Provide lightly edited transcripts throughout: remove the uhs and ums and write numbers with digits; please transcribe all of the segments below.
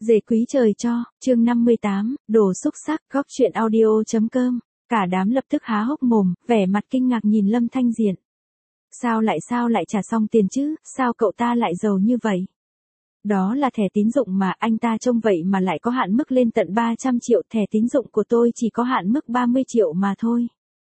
Dề quý trời cho, chương 58, đồ xúc xắc, góc chuyện audio.com. Cả đám lập tức há hốc mồm, vẻ mặt kinh ngạc nhìn Lâm Thanh Diện. Sao lại trả xong tiền chứ, sao cậu ta lại giàu như vậy? Đó là thẻ tín dụng mà, anh ta trông vậy mà lại có hạn mức lên tận 300 triệu, thẻ tín dụng của tôi chỉ có hạn mức 30 triệu mà thôi.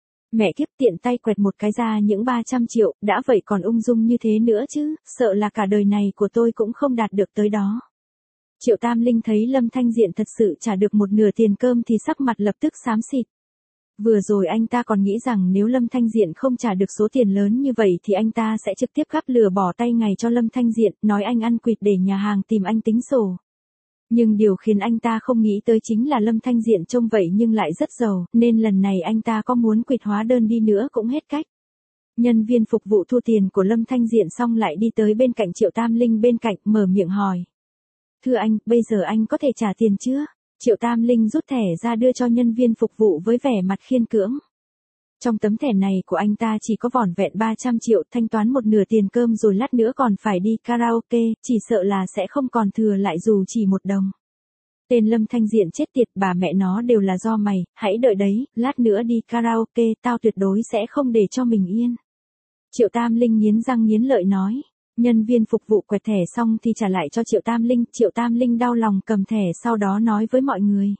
Mẹ kiếp, tiện tay quẹt một cái ra những 300 triệu, đã vậy còn ung dung như thế nữa chứ, sợ là cả đời này của tôi cũng không đạt được tới đó. Triệu Tam Linh thấy Lâm Thanh Diện thật sự trả được một nửa tiền cơm thì sắc mặt lập tức xám xịt. Vừa rồi anh ta còn nghĩ rằng nếu Lâm Thanh Diện không trả được số tiền lớn như vậy thì anh ta sẽ trực tiếp gắp lửa bỏ tay ngày cho Lâm Thanh Diện, nói anh ăn quỵt để nhà hàng tìm anh tính sổ. Nhưng điều khiến anh ta không nghĩ tới chính là Lâm Thanh Diện trông vậy nhưng lại rất giàu, nên lần này anh ta có muốn quỵt hóa đơn đi nữa cũng hết cách. Nhân viên phục vụ thu tiền của Lâm Thanh Diện xong lại đi tới bên cạnh Triệu Tam Linh bên cạnh, mở miệng hỏi. Thưa anh, bây giờ anh có thể trả tiền chưa? Triệu Tam Linh rút thẻ ra đưa cho nhân viên phục vụ với vẻ mặt khiên cưỡng. Trong tấm thẻ này của anh ta chỉ có vỏn vẹn 300 triệu, thanh toán một nửa tiền cơm rồi lát nữa còn phải đi karaoke, chỉ sợ là sẽ không còn thừa lại dù chỉ một đồng. Tên Lâm Thanh Diện chết tiệt, bà mẹ nó đều là do mày, hãy đợi đấy, lát nữa đi karaoke, tao tuyệt đối sẽ không để cho mình yên. Triệu Tam Linh nghiến răng nghiến lợi nói. Nhân viên phục vụ quẹt thẻ xong thì trả lại cho Triệu Tam Linh đau lòng cầm thẻ sau đó nói với mọi người.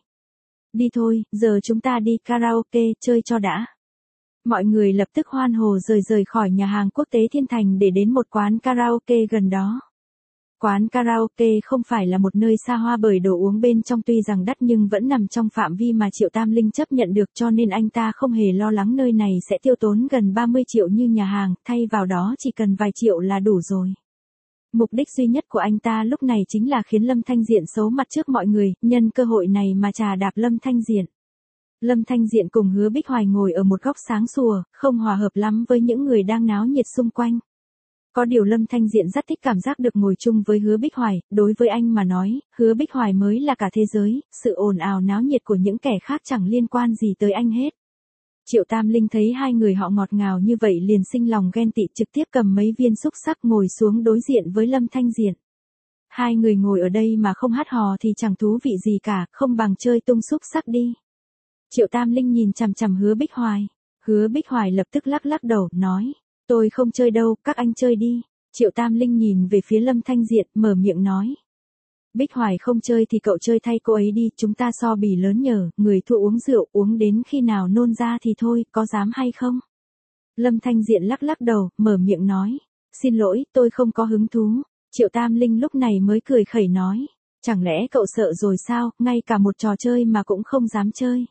Đi thôi, giờ chúng ta đi karaoke, chơi cho đã. Mọi người lập tức hoan hô rời khỏi nhà hàng quốc tế Thiên Thành để đến một quán karaoke gần đó. Quán karaoke không phải là một nơi xa hoa bởi đồ uống bên trong tuy rằng đắt nhưng vẫn nằm trong phạm vi mà Triệu Tam Linh chấp nhận được cho nên anh ta không hề lo lắng nơi này sẽ tiêu tốn gần 30 triệu như nhà hàng, thay vào đó chỉ cần vài triệu là đủ rồi. Mục đích duy nhất của anh ta lúc này chính là khiến Lâm Thanh Diện xấu mặt trước mọi người, nhân cơ hội này mà trà đạp Lâm Thanh Diện. Lâm Thanh Diện cùng Hứa Bích Hoài ngồi ở một góc sáng sủa, không hòa hợp lắm với những người đang náo nhiệt xung quanh. Có điều Lâm Thanh Diện rất thích cảm giác được ngồi chung với Hứa Bích Hoài, đối với anh mà nói, Hứa Bích Hoài mới là cả thế giới, sự ồn ào náo nhiệt của những kẻ khác chẳng liên quan gì tới anh hết. Triệu Tam Linh thấy hai người họ ngọt ngào như vậy liền sinh lòng ghen tị, trực tiếp cầm mấy viên xúc xắc ngồi xuống đối diện với Lâm Thanh Diện. Hai người ngồi ở đây mà không hát hò thì chẳng thú vị gì cả, không bằng chơi tung xúc xắc đi. Triệu Tam Linh nhìn chằm chằm Hứa Bích Hoài. Hứa Bích Hoài lập tức lắc đầu, nói. Tôi không chơi đâu, các anh chơi đi. Triệu Tam Linh nhìn về phía Lâm Thanh Diện, mở miệng nói. Bích Hoài không chơi thì cậu chơi thay cô ấy đi, chúng ta so bì lớn nhờ, người thua uống rượu, uống đến khi nào nôn ra thì thôi, có dám hay không? Lâm Thanh Diện lắc đầu, mở miệng nói. Xin lỗi, tôi không có hứng thú. Triệu Tam Linh lúc này mới cười khẩy nói. Chẳng lẽ cậu sợ rồi sao, ngay cả một trò chơi mà cũng không dám chơi.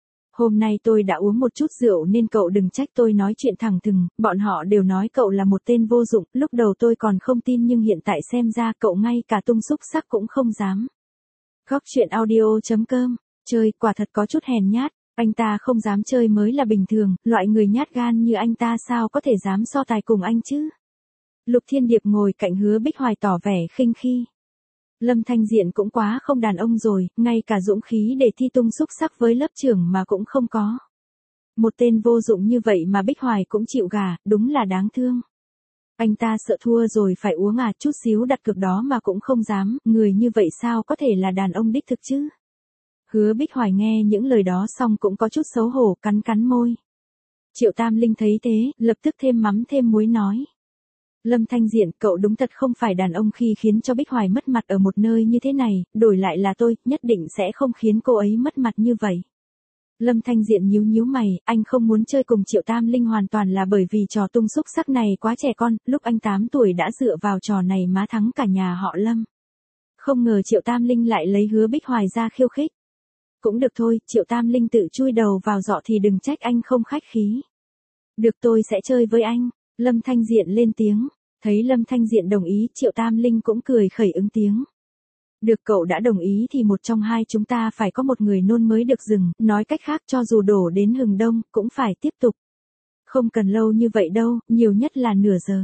Hôm nay tôi đã uống một chút rượu nên cậu đừng trách tôi nói chuyện thẳng thừng, bọn họ đều nói cậu là một tên vô dụng, lúc đầu tôi còn không tin nhưng hiện tại xem ra cậu ngay cả tung xúc xắc cũng không dám. Góc chuyện audio.com, chơi quả thật có chút hèn nhát, anh ta không dám chơi mới là bình thường, loại người nhát gan như anh ta sao có thể dám so tài cùng anh chứ. Lục Thiên Điệp ngồi cạnh Hứa Bích Hoài tỏ vẻ khinh khi. Lâm Thanh Diện cũng quá không đàn ông rồi, ngay cả dũng khí để thi tung xúc xắc với lớp trưởng mà cũng không có. Một tên vô dụng như vậy mà Bích Hoài cũng chịu gả, đúng là đáng thương. Anh ta sợ thua rồi phải uống chút xíu đặt cược đó mà cũng không dám, người như vậy sao có thể là đàn ông đích thực chứ. Hứa Bích Hoài nghe những lời đó xong cũng có chút xấu hổ, cắn môi. Triệu Tam Linh thấy thế, lập tức thêm mắm thêm muối nói. Lâm Thanh Diện, cậu đúng thật không phải đàn ông khi khiến cho Bích Hoài mất mặt ở một nơi như thế này, đổi lại là tôi, nhất định sẽ không khiến cô ấy mất mặt như vậy. Lâm Thanh Diện nhíu mày, anh không muốn chơi cùng Triệu Tam Linh hoàn toàn là bởi vì trò tung xúc xắc này quá trẻ con, lúc anh 8 tuổi đã dựa vào trò này má thắng cả nhà họ Lâm. Không ngờ Triệu Tam Linh lại lấy Hứa Bích Hoài ra khiêu khích. Cũng được thôi, Triệu Tam Linh tự chui đầu vào giọ thì đừng trách anh không khách khí. Được, tôi sẽ chơi với anh. Lâm Thanh Diện lên tiếng, thấy Lâm Thanh Diện đồng ý, Triệu Tam Linh cũng cười khẩy ứng tiếng. Được, cậu đã đồng ý thì một trong hai chúng ta phải có một người nôn mới được dừng, nói cách khác cho dù đổ đến hừng đông, cũng phải tiếp tục. Không cần lâu như vậy đâu, nhiều nhất là nửa giờ.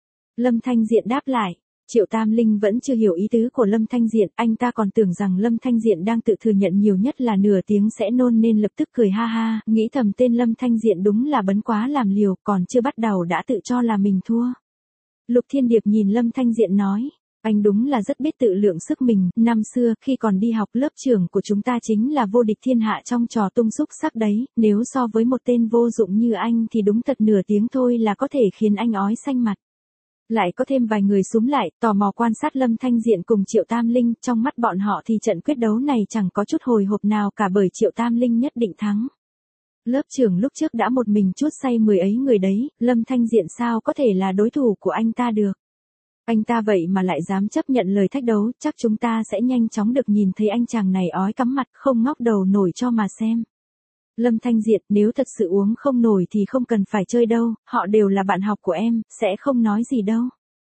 Lâm Thanh Diện đáp lại. Triệu Tam Linh vẫn chưa hiểu ý tứ của Lâm Thanh Diện, anh ta còn tưởng rằng Lâm Thanh Diện đang tự thừa nhận nhiều nhất là nửa tiếng sẽ nôn nên lập tức cười ha ha, nghĩ thầm tên Lâm Thanh Diện đúng là bấn quá làm liều, còn chưa bắt đầu đã tự cho là mình thua. Lục Thiên Điệp nhìn Lâm Thanh Diện nói, Anh đúng là rất biết tự lượng sức mình, năm xưa khi còn đi học lớp trưởng của chúng ta chính là vô địch thiên hạ trong trò tung xúc sắc đấy, nếu so với một tên vô dụng như anh thì đúng thật nửa tiếng thôi là có thể khiến anh ói xanh mặt. Lại có thêm vài người xúm lại, tò mò quan sát Lâm Thanh Diện cùng Triệu Tam Linh, trong mắt bọn họ thì trận quyết đấu này chẳng có chút hồi hộp nào cả bởi Triệu Tam Linh nhất định thắng. Lớp trưởng lúc trước đã một mình chuốt say 10 ấy người đấy, Lâm Thanh Diện sao có thể là đối thủ của anh ta được. Anh ta vậy mà lại dám chấp nhận lời thách đấu, chắc chúng ta sẽ nhanh chóng được nhìn thấy anh chàng này ói cắm mặt không ngóc đầu nổi cho mà xem. Lâm Thanh Diện, nếu thật sự uống không nổi thì không cần phải chơi đâu, họ đều là bạn học của em, sẽ không nói gì đâu.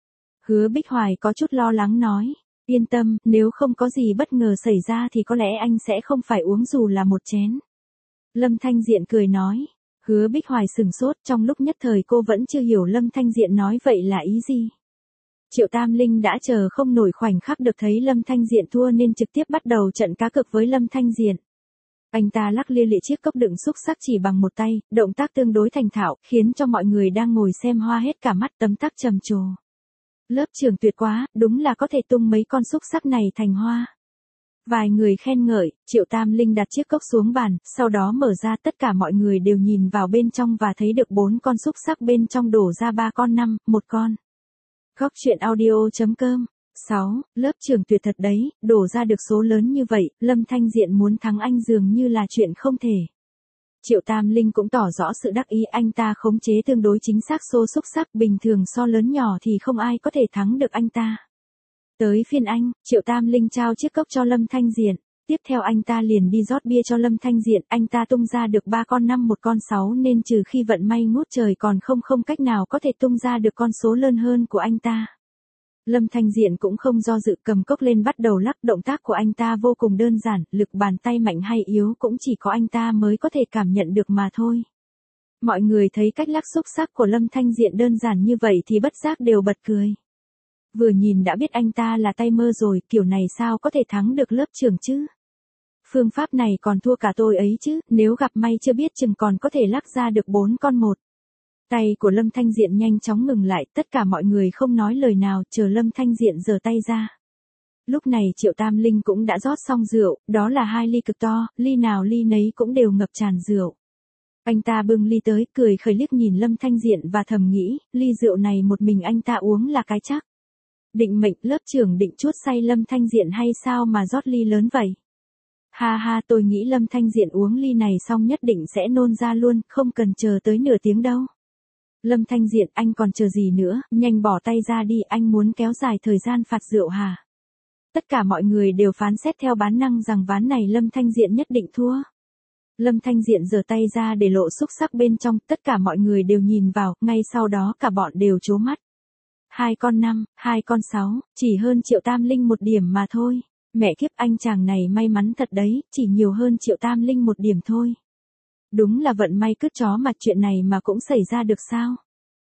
Hứa Bích Hoài có chút lo lắng nói, yên tâm, nếu không có gì bất ngờ xảy ra thì có lẽ anh sẽ không phải uống dù là một chén. Lâm Thanh Diện cười nói, Hứa Bích Hoài sừng sốt, trong lúc nhất thời cô vẫn chưa hiểu Lâm Thanh Diện nói vậy là ý gì. Triệu Tam Linh đã chờ không nổi khoảnh khắc được thấy Lâm Thanh Diện thua nên trực tiếp bắt đầu trận cá cược với Lâm Thanh Diện. Anh ta lắc lia lịa chiếc cốc đựng xúc xắc chỉ bằng một tay, động tác tương đối thành thạo, khiến cho mọi người đang ngồi xem hoa hết cả mắt, tấm tắc trầm trồ. Lớp trưởng tuyệt quá, đúng là có thể tung mấy con xúc xắc này thành hoa. Vài người khen ngợi, Triệu Tam Linh đặt chiếc cốc xuống bàn, sau đó mở ra, tất cả mọi người đều nhìn vào bên trong và thấy được 4 con xúc xắc bên trong đổ ra 3 con 5, 1 con. Góc truyện audio.com 6. Lớp trưởng tuyệt thật đấy, đổ ra được số lớn như vậy, Lâm Thanh Diện muốn thắng anh dường như là chuyện không thể. Triệu Tam Linh cũng tỏ rõ sự đắc ý, anh ta khống chế tương đối chính xác số xúc xắc, bình thường so lớn nhỏ thì không ai có thể thắng được anh ta. Tới phiên anh, Triệu Tam Linh trao chiếc cốc cho Lâm Thanh Diện, tiếp theo anh ta liền đi rót bia cho Lâm Thanh Diện, anh ta tung ra được 3 con 5 1 con 6 nên trừ khi vận may ngút trời còn không cách nào có thể tung ra được con số lớn hơn của anh ta. Lâm Thanh Diện cũng không do dự, cầm cốc lên bắt đầu lắc, động tác của anh ta vô cùng đơn giản, lực bàn tay mạnh hay yếu cũng chỉ có anh ta mới có thể cảm nhận được mà thôi. Mọi người thấy cách lắc xúc xắc của Lâm Thanh Diện đơn giản như vậy thì bất giác đều bật cười. Vừa nhìn đã biết anh ta là tay mơ rồi, kiểu này sao có thể thắng được lớp trưởng chứ? Phương pháp này còn thua cả tôi ấy chứ, nếu gặp may chưa biết chừng còn có thể lắc ra được 4 con 1. Tay của Lâm Thanh Diện nhanh chóng ngừng lại, tất cả mọi người không nói lời nào, chờ Lâm Thanh Diện giở tay ra. Lúc này Triệu Tam Linh cũng đã rót xong rượu, đó là 2 ly cực to, ly nào ly nấy cũng đều ngập tràn rượu. Anh ta bưng ly tới, cười khẩy liếc nhìn Lâm Thanh Diện và thầm nghĩ, ly rượu này một mình anh ta uống là cái chắc. Định mệnh, lớp trưởng định chuốt say Lâm Thanh Diện hay sao mà rót ly lớn vậy? Ha ha, tôi nghĩ Lâm Thanh Diện uống ly này xong nhất định sẽ nôn ra luôn, không cần chờ tới nửa tiếng đâu. Lâm Thanh Diện, anh còn chờ gì nữa, nhanh bỏ tay ra đi, anh muốn kéo dài thời gian phạt rượu hả? Tất cả mọi người đều phán xét theo bản năng rằng ván này Lâm Thanh Diện nhất định thua. Lâm Thanh Diện giở tay ra để lộ xúc xắc bên trong, tất cả mọi người đều nhìn vào, ngay sau đó cả bọn đều trố mắt. 2 con 5, 2 con 6, chỉ hơn Triệu Tam Linh 1 điểm mà thôi. Mẹ kiếp, anh chàng này may mắn thật đấy, chỉ nhiều hơn Triệu Tam Linh 1 điểm thôi. Đúng là vận may cứt chó mà, chuyện này mà cũng xảy ra được sao?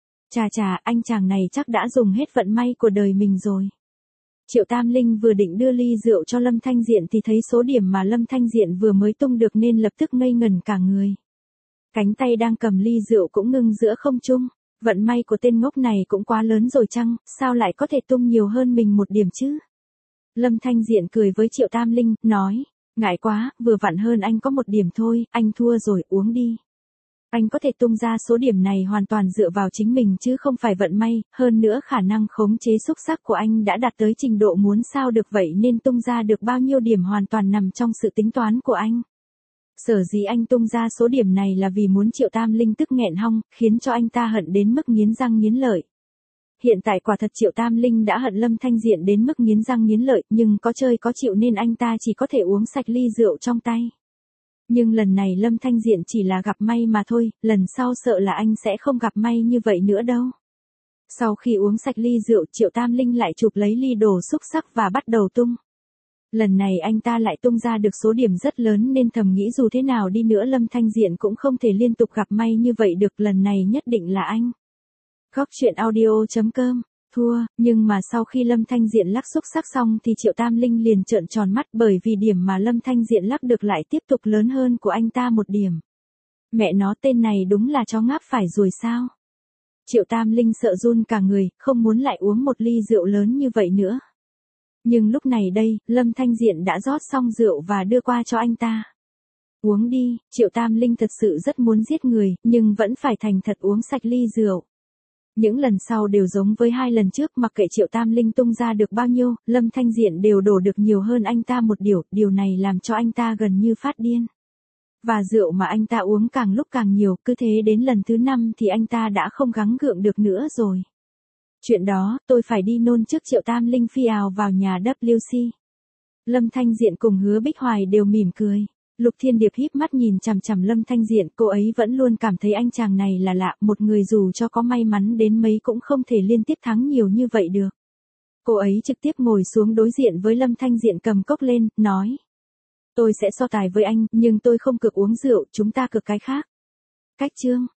Chà, anh chàng này chắc đã dùng hết vận may của đời mình rồi. Triệu Tam Linh vừa định đưa ly rượu cho Lâm Thanh Diện thì thấy số điểm mà Lâm Thanh Diện vừa mới tung được nên lập tức ngây ngẩn cả người. Cánh tay đang cầm ly rượu cũng ngưng giữa không trung. Vận may của tên ngốc này cũng quá lớn rồi chăng, sao lại có thể tung nhiều hơn mình 1 điểm chứ? Lâm Thanh Diện cười với Triệu Tam Linh, nói, ngại quá, vừa vặn hơn anh có 1 điểm thôi, anh thua rồi, uống đi. Anh có thể tung ra số điểm này hoàn toàn dựa vào chính mình chứ không phải vận may, hơn nữa khả năng khống chế xúc xắc của anh đã đạt tới trình độ muốn sao được vậy nên tung ra được bao nhiêu điểm hoàn toàn nằm trong sự tính toán của anh. Sở dĩ anh tung ra số điểm này là vì muốn Triệu Tam Linh tức nghẹn họng, khiến cho anh ta hận đến mức nghiến răng nghiến lợi. Hiện tại quả thật Triệu Tam Linh đã hận Lâm Thanh Diện đến mức nghiến răng nghiến lợi, nhưng có chơi có chịu nên anh ta chỉ có thể uống sạch ly rượu trong tay. Nhưng lần này Lâm Thanh Diện chỉ là gặp may mà thôi, lần sau sợ là anh sẽ không gặp may như vậy nữa đâu. Sau khi uống sạch ly rượu, Triệu Tam Linh lại chụp lấy ly đồ xúc xắc và bắt đầu tung. Lần này anh ta lại tung ra được số điểm rất lớn nên thầm nghĩ dù thế nào đi nữa Lâm Thanh Diện cũng không thể liên tục gặp may như vậy được, lần này nhất định là anh. Góc truyện audio.com Thua, nhưng mà sau khi Lâm Thanh Diện lắc xúc xắc xong thì Triệu Tam Linh liền trợn tròn mắt bởi vì điểm mà Lâm Thanh Diện lắc được lại tiếp tục lớn hơn của anh ta 1 điểm. Mẹ nó, tên này đúng là chó ngáp phải rồi sao? Triệu Tam Linh sợ run cả người, không muốn lại uống 1 ly rượu lớn như vậy nữa. Nhưng lúc này đây, Lâm Thanh Diện đã rót xong rượu và đưa qua cho anh ta. Uống đi, Triệu Tam Linh thật sự rất muốn giết người, nhưng vẫn phải thành thật uống sạch ly rượu. Những lần sau đều giống với 2 lần trước, mặc kệ Triệu Tam Linh tung ra được bao nhiêu, Lâm Thanh Diện đều đổ được nhiều hơn anh ta một điều này làm cho anh ta gần như phát điên. Và rượu mà anh ta uống càng lúc càng nhiều, cứ thế đến lần thứ 5 thì anh ta đã không gắng gượng được nữa rồi. Chuyện đó, tôi phải đi nôn trước. Triệu Tam Linh phi ào vào nhà WC. Lâm Thanh Diện cùng Hứa Bích Hoài đều mỉm cười. Lục Thiên Điệp híp mắt nhìn chằm chằm Lâm Thanh Diện, cô ấy vẫn luôn cảm thấy anh chàng này là lạ, một người dù cho có may mắn đến mấy cũng không thể liên tiếp thắng nhiều như vậy được. Cô ấy trực tiếp ngồi xuống đối diện với Lâm Thanh Diện, cầm cốc lên, nói. Tôi sẽ so tài với anh, nhưng tôi không cược uống rượu, chúng ta cược cái khác. Cách chương.